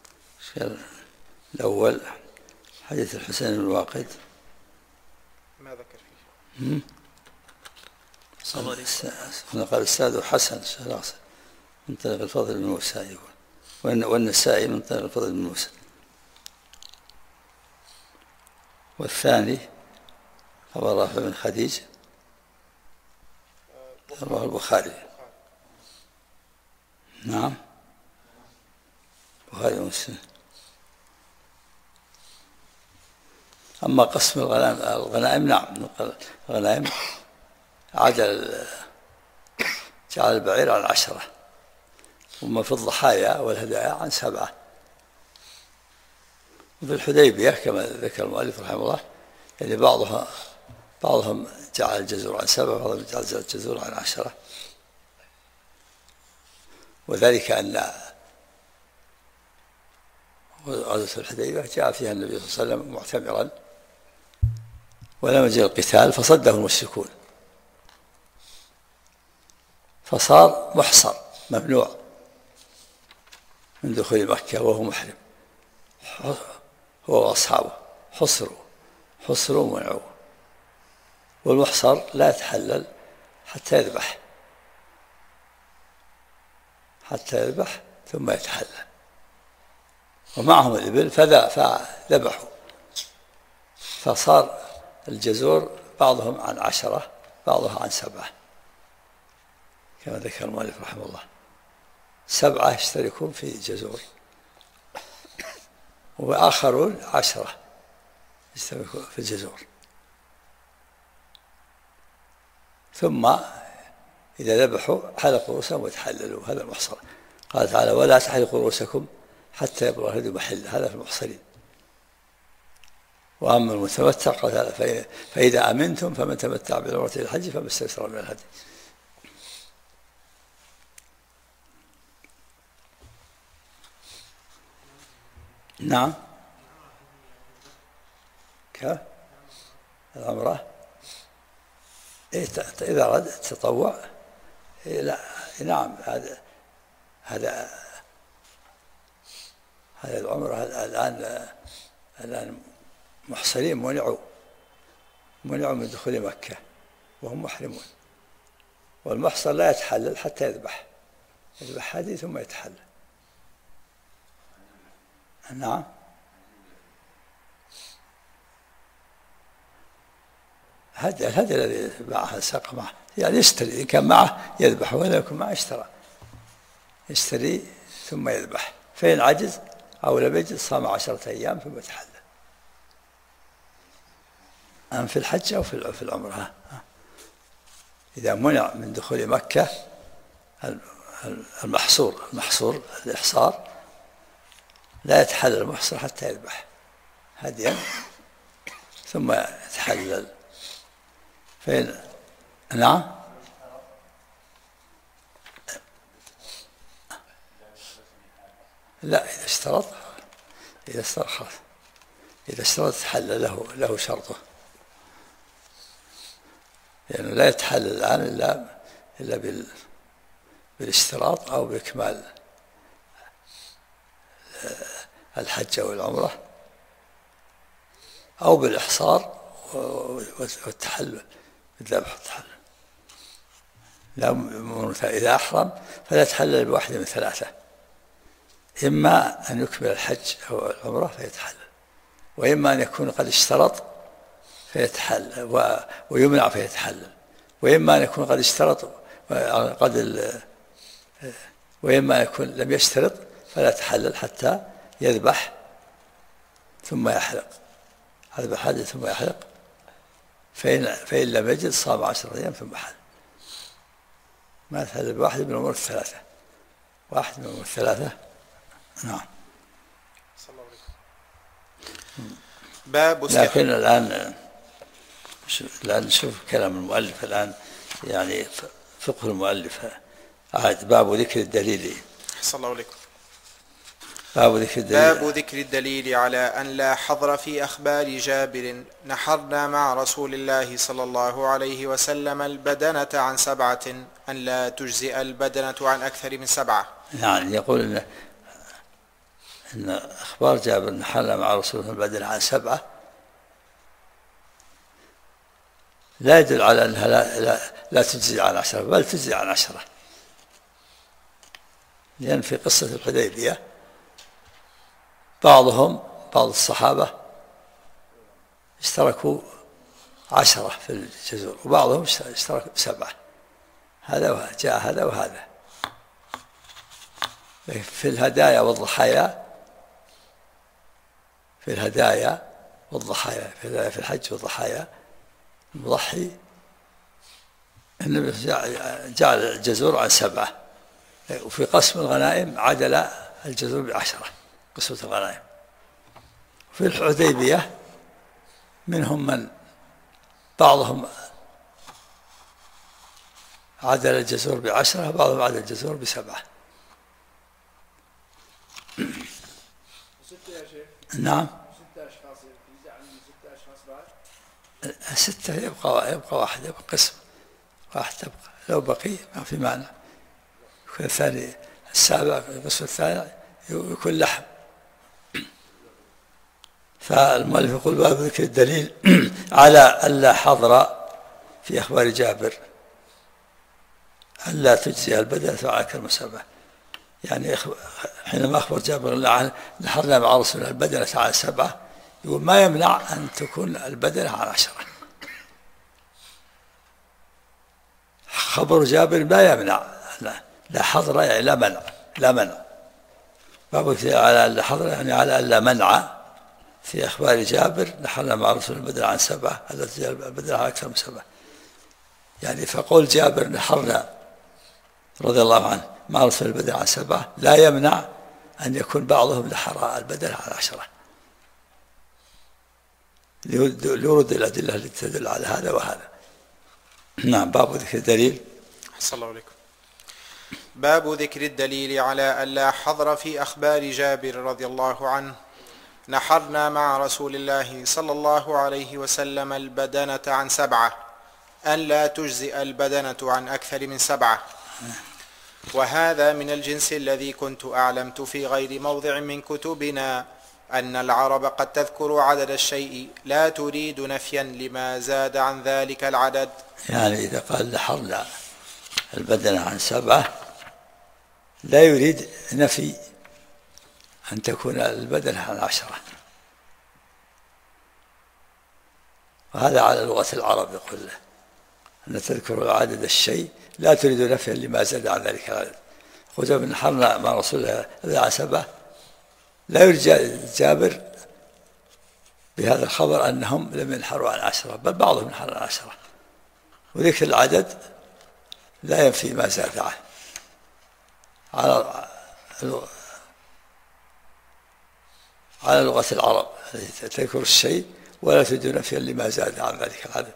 الأول حديث الحسين بن واقد. ما ذكر فيه. صلى الله عليه وسلم. قال الساد حسن من طريق الفضل بن موسى يقول، والنسائي من طريق الفضل بن موسى. والثاني خبر رافع بن خديج رواه البخاري. نعم البخاري ومسلم. أما قسم الغنائم نعم، الغنائم جعل البعير عن 10، وما في الضحايا والهدايا عن 7. وفي الحديبية كما ذكر المؤلف رحمه الله، يعني بعضهم جعل الجزور عن 7، وبعضهم جعل الجزور عن 10. وذلك أن غزوة الحديبية جاء فيها النبي صلى الله عليه وسلم معتمرا، ولم يجد القتال فصده المشركون، فصار محصر ممنوع من دخول مكة وهو محرم، هو وأصحابه حصروا ومنعوا. والمحصر لا يتحلل حتى يذبح ثم يتحلل، ومعهم الإبل فذبحوا، فصار الجزور بعضهم عن 10 بعضها عن 7 كما ذكر المؤلف رحمه الله. 7 يشتركون في جزور، وآخرون 10 يشتركون في الجزور. ثم إذا ذبحوا حلقوا رؤوسهم وتحللوا، هذا المحصر. قال تعالى: ولا تحلقوا رؤوسكم حتى يبلغ الهدي محله، هذا في المحصرين. وأما المتمتع قال تعالى: فإذا أمنتم فمن تمتع بالعمرة إلى الحج فما استيسر من الهدي. نعم العمرة إذا أراد التطوع لا نعم، هذا العمرة الآن محصرين منعوا من دخول مكة وهم محرمون، والمحصر لا يتحلل حتى يذبح هذه ثم يتحلل. نعم هذا الذي معه ساق معه، يعني يشتري، إن كان معه يذبح، ولا يكون معه يشتري ثم يذبح. فإن عجز أو لم يجد صام 10 أيام ثم يتحلل. أم في الحج أو في العمرة. إذا منع من دخول مكة المحصور الإحصار لا يتحلل المحصر حتى يذبح هديا ثم يتحلل. فإن نعم لا، إذا اشترط تحلل له شرطه، يعني لا يتحلل الآن إلا بالاشتراط أو بإكمال الحج أو العمرة أو بالإحصار والتحلل بالذبح والتحلل. إذا أحرم فلا يتحلل بواحد من 3: إما أن يكمل الحج أو العمرة فيتحلل، وإما أن يكون قد اشترط فيتحلل ويمنع فيتحلل، وإما أن يكون قد اشترط وإما أن يكون لم يشترط فلا يتحلل حتى يذبح ثم يحلق، هذا حاجة ثم يحلق. فإن لم يجد صام 10 أيام ثم حل. ما يتحلل بواحد من الأمور الثلاثة، واحد من الأمور الثلاثة. نعم. لكن الآن نشوف كلام المؤلف الآن، يعني فقه المؤلف باب ذكر الدليل. صلى الله عليكم. باب ذكر الدليل على أن لا حظر في أخبار جابر: نحرنا مع رسول الله صلى الله عليه وسلم البدنة عن 7، أن لا تجزئ البدنة عن أكثر من 7. يعني يقول إن أخبار جابر نحرنا مع رسول الله البدنة عن 7 لا يدل على أنها لا تجزي عن 10، بل تجزي عن 10، لأن في قصة الحديبية بعض الصحابة اشتركوا 10 في الجزور، وبعضهم اشتركوا 7. هذا جاء هذا وهذا. في الهدايا والضحايا، في الحج والضحايا المضحي النبي جعل الجزور عن 7، وفي قسم الغنائم عدل الجزور ب10 قسمة الغنائم. في الحديبية منهم من بعضهم عدل الجزور ب10، بعضهم عدل الجزور ب7. نعم 6 يبقى واحد، يبقى قسم واحد تبقى، لو بقي ما في معنى. يكون الثاني السابع، القسم الثاني يكون لحم. فالمؤلف يقول باب ذكر الدليل على ألا حظر في أخبار جابر ألا تجزي البدنة عن أكل المسبح. يعني حينما أخبر جابر نحرنا مع رسول الله البدنة عن 7، يقول ما يمنع أن تكون البدنة عن 10. خبر جابر لا يمنع، لا حظر يعني لا منع. باب على ألا حظر يعني على ألا منع في أخبار جابر نحرنا مع رسول الله البدنة عن 7، ألا تجزي البدنة عن أكثر من 7. يعني فقول جابر نحرنا رضي الله عنه مع رسول البدنة عن 7 لا يمنع أن يكون بعضهم نحر البدنة عن 10، ليرد الأدلة التي تدل على هذا وهذا. نعم. باب ذكر الدليل. أحسن الله عليكم. باب ذكر الدليل على ألا حظر في أخبار جابر رضي الله عنه نحرنا مع رسول الله صلى الله عليه وسلم البدنة عن 7، أن لا تجزئ البدنة عن أكثر من 7. وهذا من الجنس الذي كنت أعلمت في غير موضع من كتبنا أن العرب قد تذكر عدد الشيء لا تريد نفيا لما زاد عن ذلك العدد. يعني إذا قال نحرنا البدنة عن 7 لا يريد نفي أن تكون البدنة عن 10، وهذا على لغة العرب. يقول له أن تذكر عدد الشيء لا تريد نفيا لما زاد عن ذلك العدد. قلت نحرنا مع رسول الله عن 7، لا يرجى جابر بهذا الخبر أنهم لم ينحروا عن 10، بل بعضهم ينحر عن 10، وذكر العدد لا ينفي ما زاد عنه على لغة العرب التي تذكر الشيء ولا تريد نفيا لما زاد عن ذلك العدد.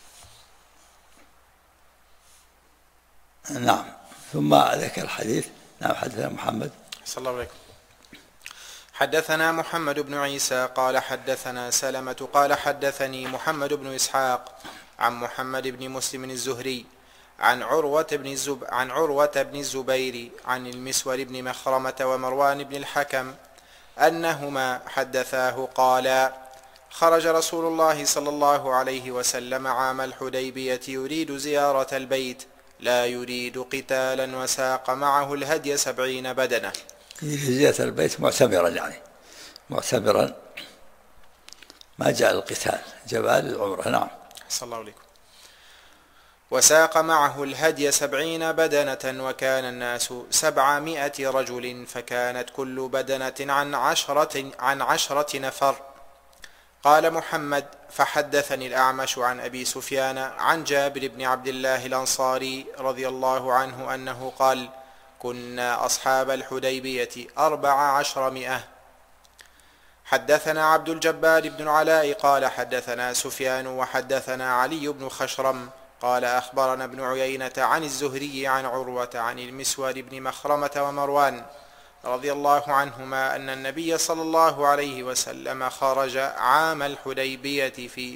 نعم. ثم ذكر الحديث. نعم. حدثنا محمد. صلى الله عليكم. حدثنا محمد بن عيسى قال حدثنا سلمة قال حدثني محمد بن إسحاق عن محمد بن مسلم الزهري عن عروة بن الزبير عن المسور بن مخرمة ومروان بن الحكم أنهما حدثاه قالا خرج رسول الله صلى الله عليه وسلم عام الحديبية يريد زيارة البيت لا يريد قتالا، وساق معه الهدي 70 بدنة. زيارة البيت معتبرا، يعني معتبرا ما جاء القتال، جبال العمرة. نعم. صلى الله عليكم. وساق معه الهدي 70 بدنة، وكان الناس 700 رجل، فكانت كل بدنة عن 10 نفر. قال محمد فحدثني الأعمش عن أبي سفيان عن جابر بن عبد الله الأنصاري رضي الله عنه أنه قال كنا أصحاب الحديبية 1400. حدثنا عبد الجبار بن العلاء قال حدثنا سفيان وحدثنا علي بن خشرم قال أخبرنا ابن عيينة عن الزهري عن عروة عن المسور بن مخرمة ومروان رضي الله عنهما أن النبي صلى الله عليه وسلم خرج عام الحديبية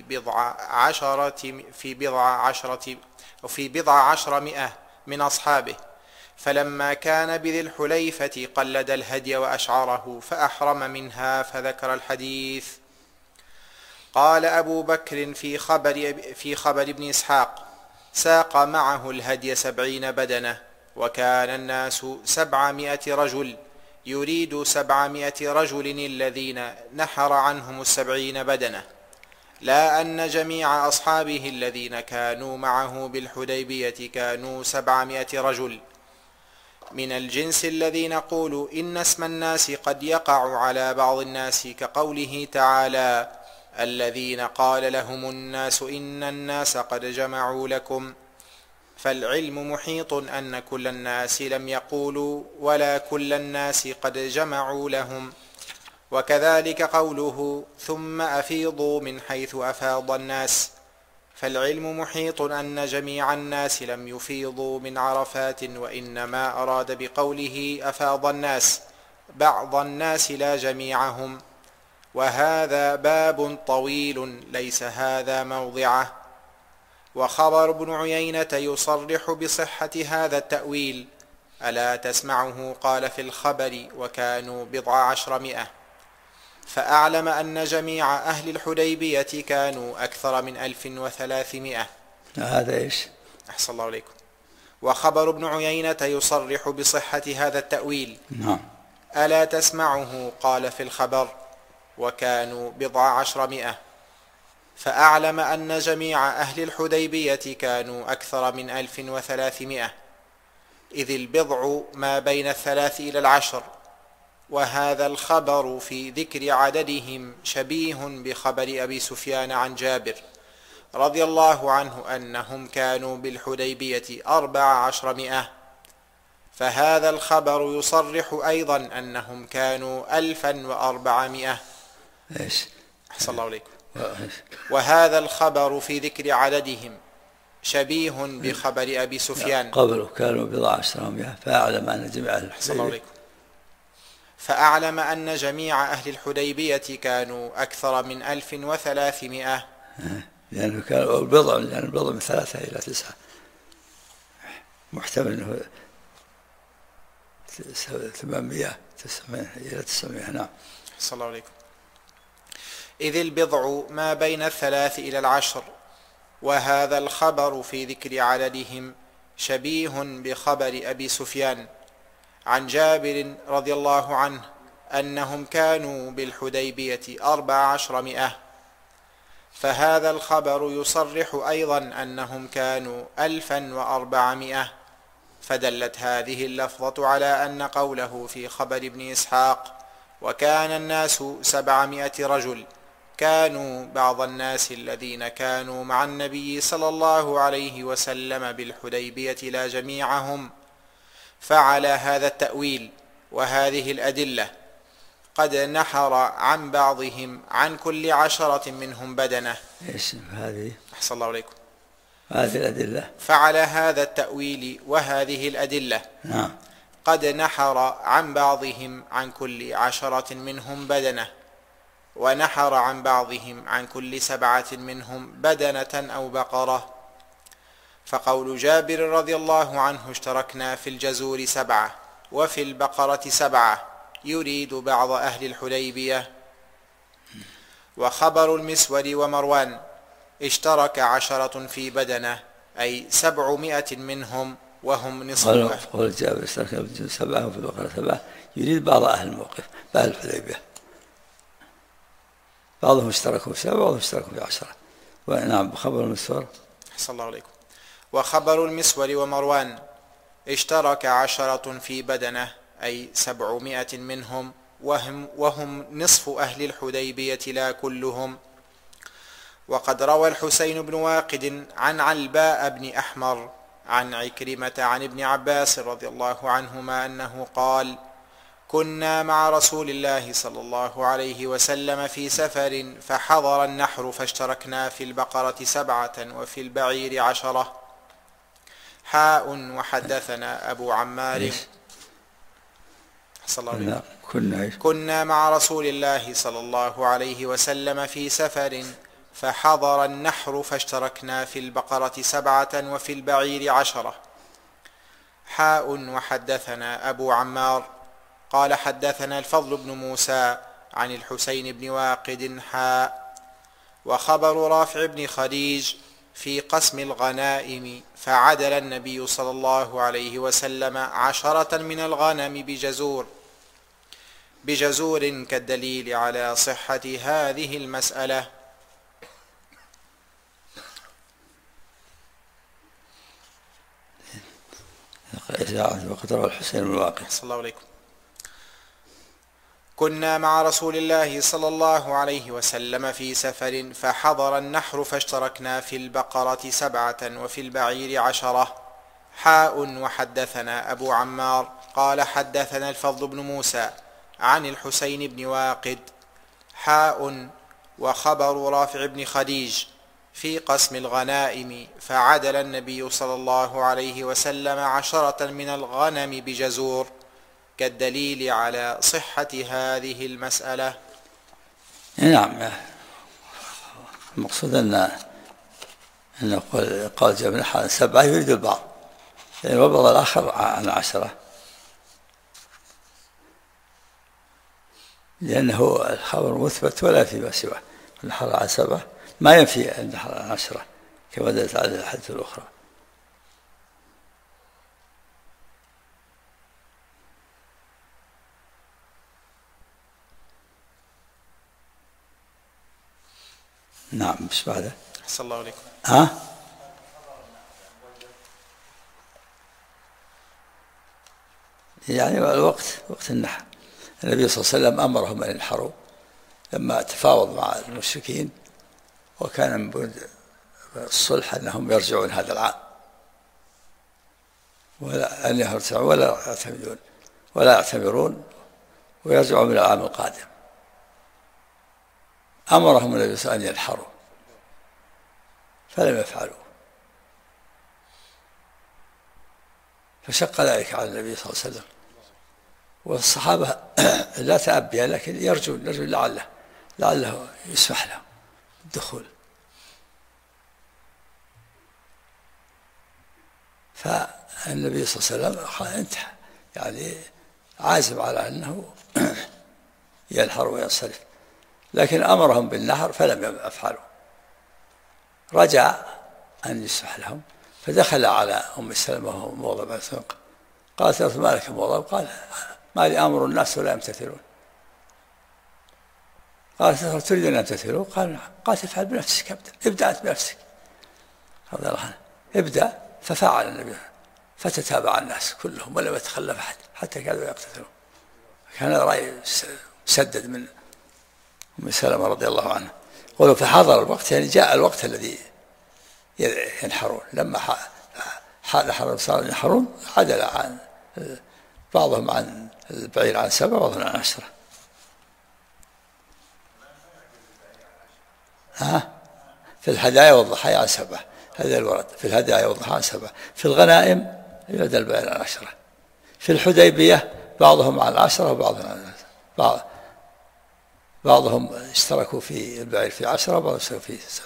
في بضع عشرمائة من أصحابه، فلما كان بذي الحليفة قلد الهدي وأشعره فأحرم منها، فذكر الحديث. قال أبو بكر في خبر ابن إسحاق: ساق معه الهدي 70 بدنة، وكان الناس 700 رجل، يريد 700 رجل الذين نحر عنهم 70 بدنة، لا أن جميع أصحابه الذين كانوا معه بالحديبية كانوا 700 رجل، من الجنس الذي نقول إن اسم الناس قد يقع على بعض الناس، كقوله تعالى: الذين قال لهم الناس إن الناس قد جمعوا لكم. فالعلم محيط أن كل الناس لم يقولوا ولا كل الناس قد جمعوا لهم. وكذلك قوله: ثم أفيضوا من حيث أفاض الناس. فالعلم محيط أن جميع الناس لم يفيضوا من عرفات، وإنما أراد بقوله أفاض الناس بعض الناس لا جميعهم. وهذا باب طويل ليس هذا موضعه. وخبر ابن عيينة يصرح بصحة هذا التأويل: ألا تسمعه قال في الخبر: وكانوا 1,000. فأعلم أن جميع أهل الحديبية كانوا أكثر من 1300. هذا إيش؟ أحسن الله عليكم. وخبر ابن عيينة يصرح بصحة هذا التأويل: نعم. ألا تسمعه قال في الخبر: وكانوا 1,000. فأعلم أن جميع أهل الحديبية كانوا أكثر من 1300، إذ البضع ما بين 3 إلى 10، وهذا الخبر في ذكر عددهم شبيه بخبر أبي سفيان عن جابر رضي الله عنه أنهم كانوا بالحديبية 1400، فهذا الخبر يصرح أيضا أنهم كانوا 1400. إيش؟ أحسن الله عليكم. وهذا الخبر في ذكر عددهم شبيه بخبر أبي سفيان قبله كانوا 1400. فأعلم أن جميع أحسن الله عليكم. فأعلم أن جميع أهل الحديبية كانوا أكثر من 1300، لأنه كانوا البضع، لأن البضع من 3 إلى 9، محتمل أنه 800 إلى 900. نعم. أحسن الله عليكم. إذ البضع ما بين 3 إلى 10، وهذا الخبر في ذكر عددهم شبيه بخبر أبي سفيان عن جابر رضي الله عنه أنهم كانوا بالحديبية 1400، فهذا الخبر يصرح أيضا أنهم كانوا 1400. فدلت هذه اللفظة على أن قوله في خبر ابن إسحاق: وكان الناس 700 رجل، كانوا بعض الناس الذين كانوا مع النبي صلى الله عليه وسلم بالحديبية لا جميعهم. فعلى هذا التأويل وهذه الأدلة قد نحر عن بعضهم عن كل 10 منهم بدنة. إيش هذه؟ أحسن الله عليكم. هذه الأدلة. فعلى هذا التأويل وهذه الأدلة نعم. قد نحر عن بعضهم عن كل 10 منهم بدنة، ونحر عن بعضهم عن كل 7 منهم بدنة أو بقرة. فقول جابر رضي الله عنه: اشتركنا في الجزور 7 وفي البقرة 7، يريد بعض أهل الحديبية. وخبر المسود ومروان: اشترك 10 في بدنة، أي 700 منهم وهم نصفها. قول جابر: اشترك في الجزور 7 وفي البقرة 7، يريد بعض أهل الموقف، أهل الحديبية. بعضهم اشتركوا في 7 وبعضهم اشتركوا في 10. ونعم. خبر المسور. أحسن الله عليكم. وخبر المسور ومروان: اشترك 10 في بدنة، أي 700 منهم وهم نصف أهل الحديبية لا كلهم. وقد روى الحسين بن واقد عن علباء بن أحمر عن عكرمة عن ابن عباس رضي الله عنهما أنه قال: كنا مع رسول الله صلى الله عليه وسلم في سفر، فحضر النحر، فاشتركنا في البقرة 7 وفي البعير 10. وحدثنا أبو عمار. كنا مع رسول الله صلى الله عليه وسلم في سفر، فحضر النحر، فاشتركنا في البقرة 7 وفي البعير 10. وحدثنا أبو عمار قال: حدثنا الفضل بن موسى عن الحسين بن واقد. وخبر رافع بن خديج في قسم الغنائم فعدل النبي صلى الله عليه وسلم 10 من الغنم بجزور كالدليل على صحة هذه المسألة. وقد روى الحسين بن واقد صلى الله عليكم: كنا مع رسول الله صلى الله عليه وسلم في سفر فحضر النحر فاشتركنا في البقرة 7 وفي البعير 10. وحدثنا أبو عمار قال حدثنا الفضل بن موسى عن الحسين بن واقد. وخبر رافع بن خديج في قسم الغنائم فعدل النبي صلى الله عليه وسلم 10 من الغنم بجزور كالدليل على صحة هذه المسألة. نعم، المقصود أن قال جابر عن 7 يريد البعض، يعني والبعض الآخر عن 10، لأنه الخبر مثبت ولا فيما سواه. النحر عن 7 ما ينفي النحر عن 10 كما دلت على الحديث الأخرى. نعم، مش بعده. صلى الله عليكم. يعني وقت النحر النبي صلى الله عليه وسلم أمرهم أن ينحروا لما تفاوض مع المشركين، وكان من بند الصلح أنهم يرجعون هذا العام، ولا أن يرجعوا ولا يعتمرون ويرجعوا من العام القادم. أمرهم النبي صلى الله عليه وسلم أن ينحروا فلم يفعلوا، فشق ذلك على النبي صلى الله عليه وسلم، والصحابة لا تأبيا لكن يرجون لعله يسمح لهم الدخول. فالنبي صلى الله عليه وسلم انتهى، يعني عازم على أنه ينحر وينصرف، لكن أمرهم بالنحر فلم يفعلوا. رجع أن يسمح لهم، فدخل على أم سلمة وهو موضع بن ثنق، قالت له: ما لك موضع؟ قال: ما لي أمر الناس ولا يمتثلون. قالت: تريد أن يمتثلوا؟ قال: نعم. قالت: افعل بنفسك، ابدأ أنت بنفسك، رضي الله عنه، ابدأ. ففعل النبي، فتتابع الناس كلهم ولم يتخلف أحد حتى كانوا يقتتلون. كان رأي سدد من أم سلمة رضي الله عنها. قالوا: فحضر الوقت، يعني جاء الوقت الذي ينحرون. لما نحر صار ينحرون عدل عن بعضهم عن البعير عن 7 وبعضهم عن 10. في الهدايا والضحايا عن 7، هذا الورد. في الهدايا والضحايا عن 7. في الغنائم يبدأ البعير عن 10. في الحديبية بعضهم عن 10 وبعضهم عن 10. بعضهم اشتركوا في البعير في 10 وبعضهم اشتركوا في 7.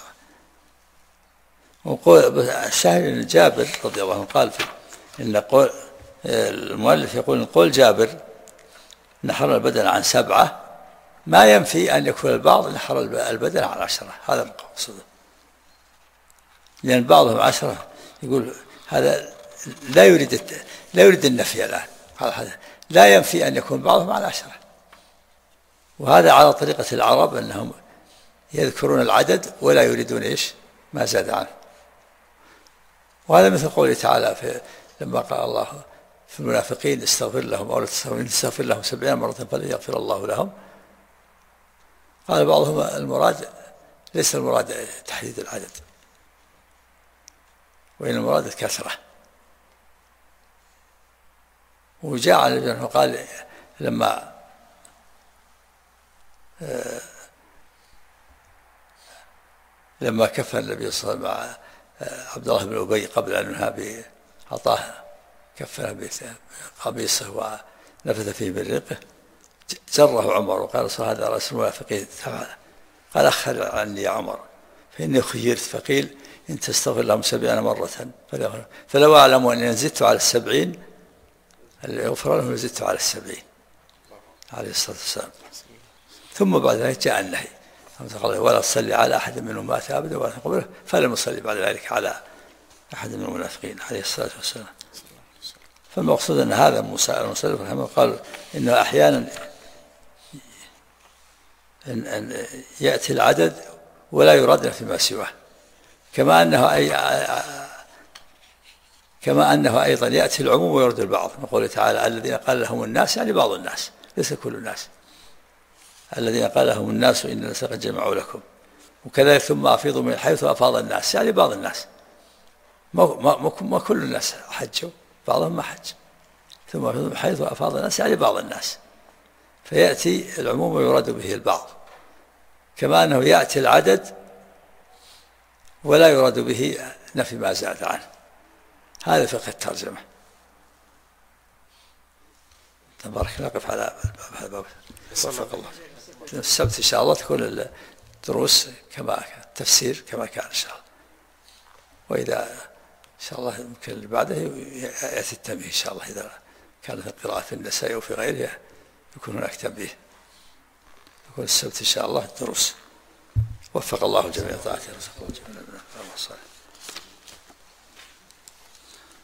وقول الشاهد أن جابر رضي الله عنه قال إن قول المؤلف يقول: قول جابر نحر البدن عن 7 ما ينفي أن يكون البعض نحر البدن عن 10. هذا مقصوده، لأن بعضهم 10 يقول هذا لا يريد النفي الآن، هذا لا ينفي أن يكون بعضهم عن 10. وهذا على طريقة العرب أنهم يذكرون العدد ولا يريدون ما زاد عنه. وهذا مثل قوله تعالى لما قال الله في المنافقين: استغفر لهم أو لا تستغفر لهم 70 مرة فلن يغفر الله لهم. قال بعضهم المراد ليس المراد تحديد العدد، وإن المراد الكثرة. وجاء عن النبي قال لما كفن النبي صلى الله عليه وسلم مع عبد الله بن أبي قبل أن ينهى بأعطاه كفن بقميصه ونفث فيه من ريقه، جره عمر وقال: رسول هذا رأس المنافقين. قال: أخر عني يا عمر فإني خيرت، فقيل: إن تستغفر لهم 70 مرة فلو أعلم أن زدت على 70 يغفر لهم زدت على 70 عليه الصلاة والسلام. ثم بعد ذلك جاء النهي ولا تصلي على أحد منهم مات أبدا ولا تقبله، فلم يصلي بعد ذلك على أحد من المنافقين عليه الصلاة والسلام. فالمقصود أن هذا المصنف رحمه قال إنه أحيانا أن يأتي العدد ولا يراد فيما سواه، كما أنه أيضا يأتي العموم ويرد البعض، نقول تعالى الذين قال لهم الناس يعني بعض الناس ليس كل الناس، الذين قال لهم الناس إن الناس قد جمعوا لكم، وكذلك ثم أفيضوا من حيث أفاض الناس يعني بعض الناس، ما كل الناس حجوا، بعضهم ما حج، ثم أفيضوا من حيث أفاض الناس يعني بعض الناس، فيأتي العموم ويراد به البعض، كما أنه يأتي العدد ولا يراد به نفي ما زاد عنه. هذا فقه الترجمة. تبارك نقف على باب وفق الله. السبت إن شاء الله تكون الدروس كما التفسير كما كان إن شاء الله، وإذا إن شاء الله يمكن اللي بعده يأتي التنبيه إن شاء الله، إذا كانت القراءة في النساء وفي غيرها يكون هناك تنبيه، يكون السبت إن شاء الله الدروس. وفق الله جميع طاعته ورزقه جميع الصالحين.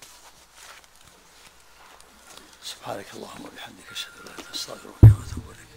سبحانك اللهم وبحمدك أشهد أن لا إله إلا أنت أستغفرك وأتوب إليك.